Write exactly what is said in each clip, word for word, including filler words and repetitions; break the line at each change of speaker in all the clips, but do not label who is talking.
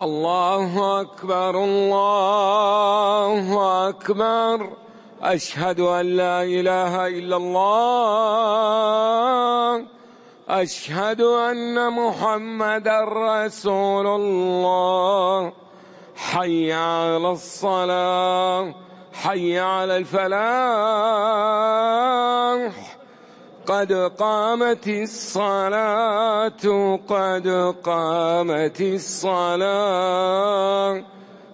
الله أكبر الله أكبر. أشهد أن لا إله إلا الله. أشهد أن محمدًا رسول الله. حي على الصلاة حي على الفلاح. قد قامت الصلاة قد قامت الصلاة.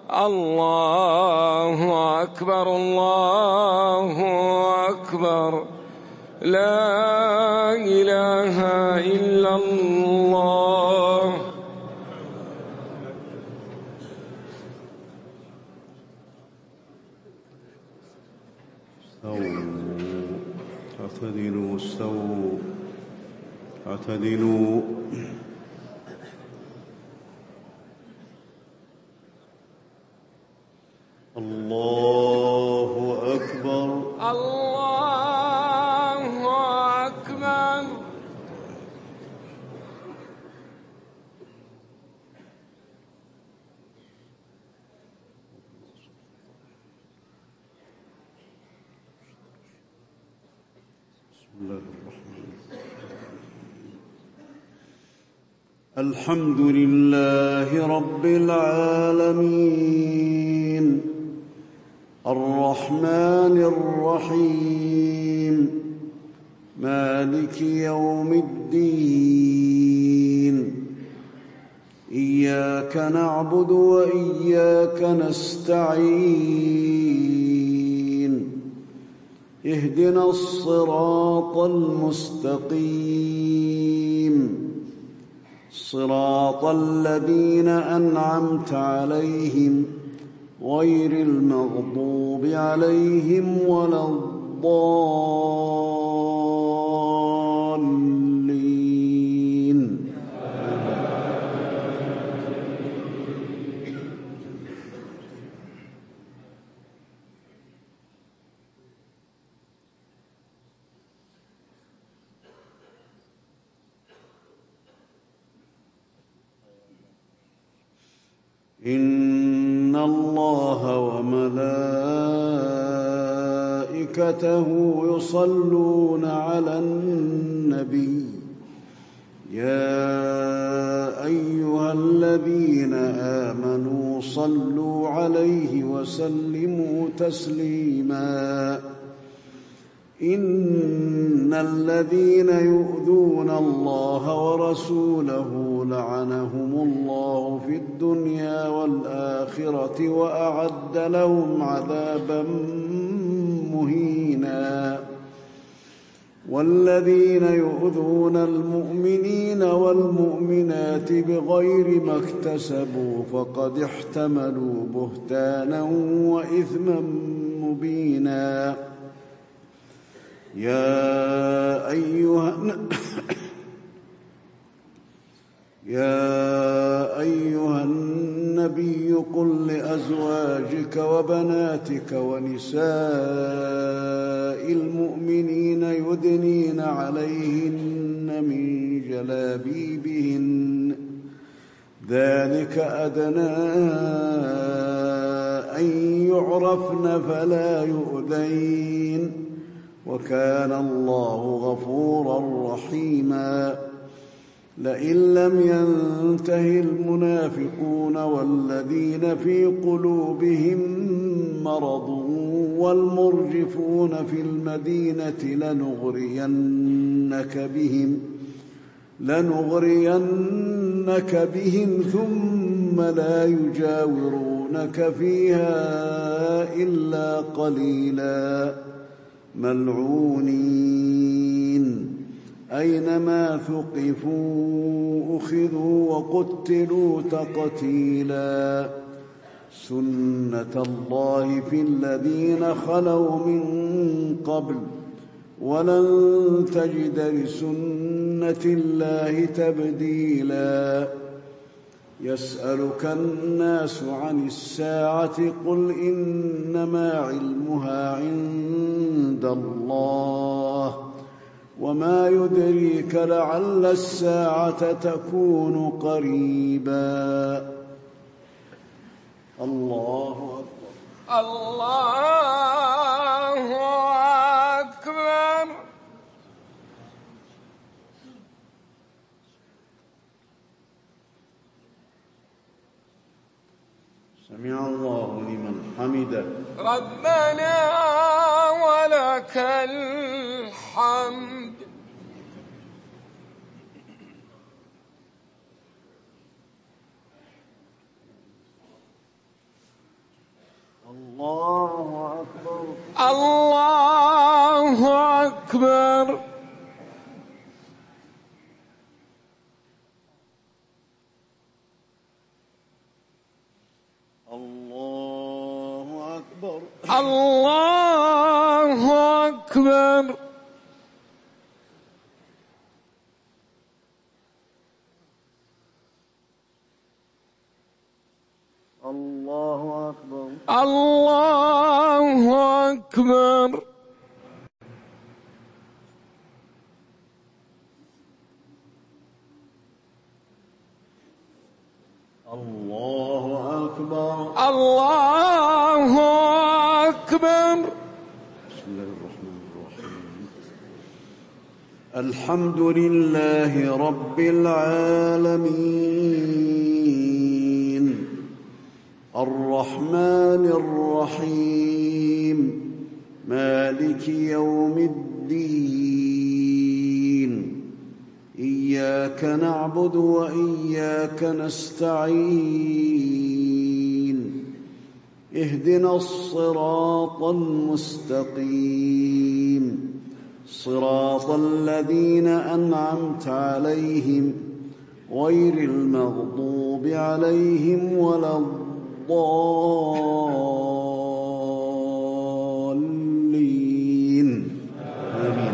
الله أكبر الله أكبر. لا إله إلا الله.
اعتدلوا استووا اعتدلوا. الله أكبر
الله أكبر.
بسم الله الرحمن الرحيم. الحمد لله رب العالمين الرحمن الرحيم مالك يوم الدين. إياك نعبد وإياك نستعين. اهدنا الصراط المستقيم صراط الذين أنعمت عليهم غير المغضوب عليهم ولا الضالين. إن الله وملائكته يصلون على النبي يا أيها الذين آمنوا صلوا عليه وسلموا تسليما. إن الذين يؤذون الله ورسوله لعنهم الله في الدنيا والآخرة وأعد لهم عذابا مهينا. والذين يؤذون المؤمنين والمؤمنات بغير ما اكتسبوا فقد احتملوا بهتانا وإثما مبينا. يا أيها يا أيها النبي قل لأزواجك وبناتك ونساء المؤمنين يدنين عليهن من جلابيبهن ذلك أدنى أن يعرفن فلا يؤذين وكان الله غفورا رحيما. لئن لم ينته المنافقون والذين في قلوبهم مرض والمرجفون في المدينة لنغرينك بهم لنغرينك بهم ثم لا يجاورونك فيها إلا قليلا ملعونين أينما ثقفوا أخذوا وقتلوا تقتيلا. سنة الله في الذين خلوا من قبل ولن تجد لسنة الله تبديلا. يسألك الناس عن الساعة قل إنما علمها عند الله وما يدريك لعل الساعة تكون قريبا. سمع الله لمن حمده.
ربنا ولك الحمد.
الله أكبر.
الله أكبر.
الله أكبر.
الله أكبر.
الله أكبر.
الله أكبر.
الله أكبر.
الله أكبر.
بسم الله الرحمن الرحيم. الحمد لله رب العالمين الرحمن الرحيم مالك يوم الدين إياك نعبد وإياك نستعين اهدنا الصراط المستقيم صراط الذين أنعمت عليهم غير المغضوب عليهم ولا الضالين. آمين.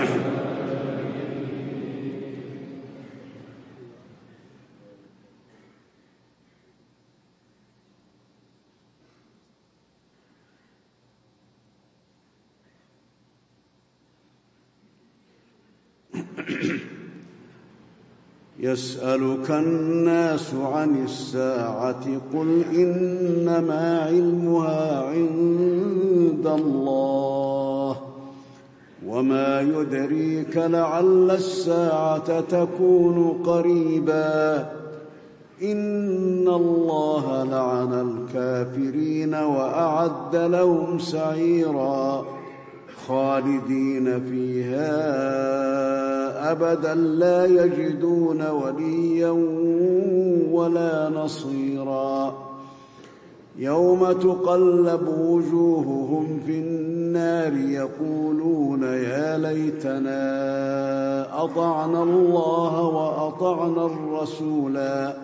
يسألك الناس عن الساعة قل إنما علمها عند الله وما يدريك لعل الساعة تكون قريبا إن الله لعن الكافرين وأعد لهم سعيرا خالدين فيها أبدا لا يجدون وليا ولا نصيرا يوم تقلب وجوههم في النار يقولون يا ليتنا أطعنا الله وأطعنا الرسولا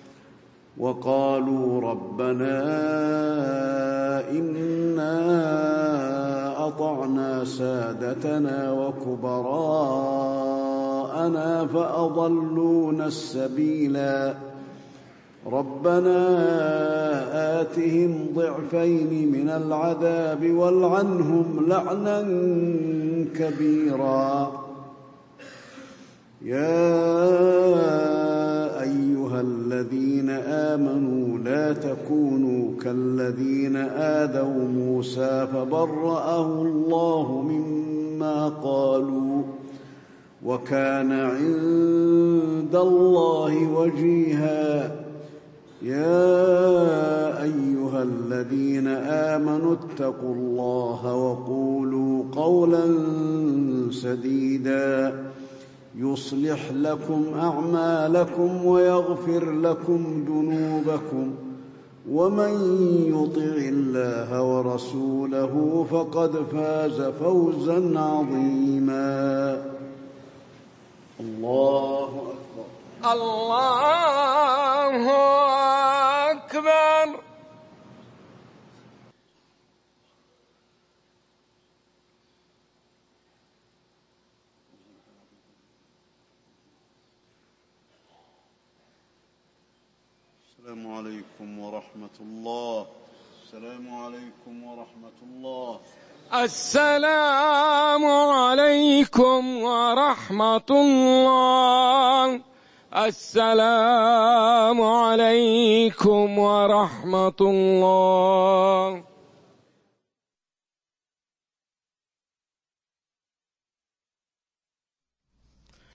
وقالوا ربنا إنا أطعنا سادتنا وكبراءنا فأضلونا السبيلا ربنا آتهم ضعفين من العذاب والعنهم لعنا كبيرا يا أيها الذين آمنوا لا تكونوا كالذين آذوا موسى فبرأه الله مما قالوا وكان عند الله وجيها يا أيها الذين آمنوا اتقوا الله وقولوا قولا سديدا يصلح لكم أعمالكم ويغفر لكم ذنوبكم ومن يطع الله ورسوله فقد فاز فوزا عظيما الله أكبر.
الله أكبر.
السلام عليكم ورحمة الله. السلام عليكم ورحمة الله.
السلام عليكم ورحمة الله. السلام عليكم ورحمة الله.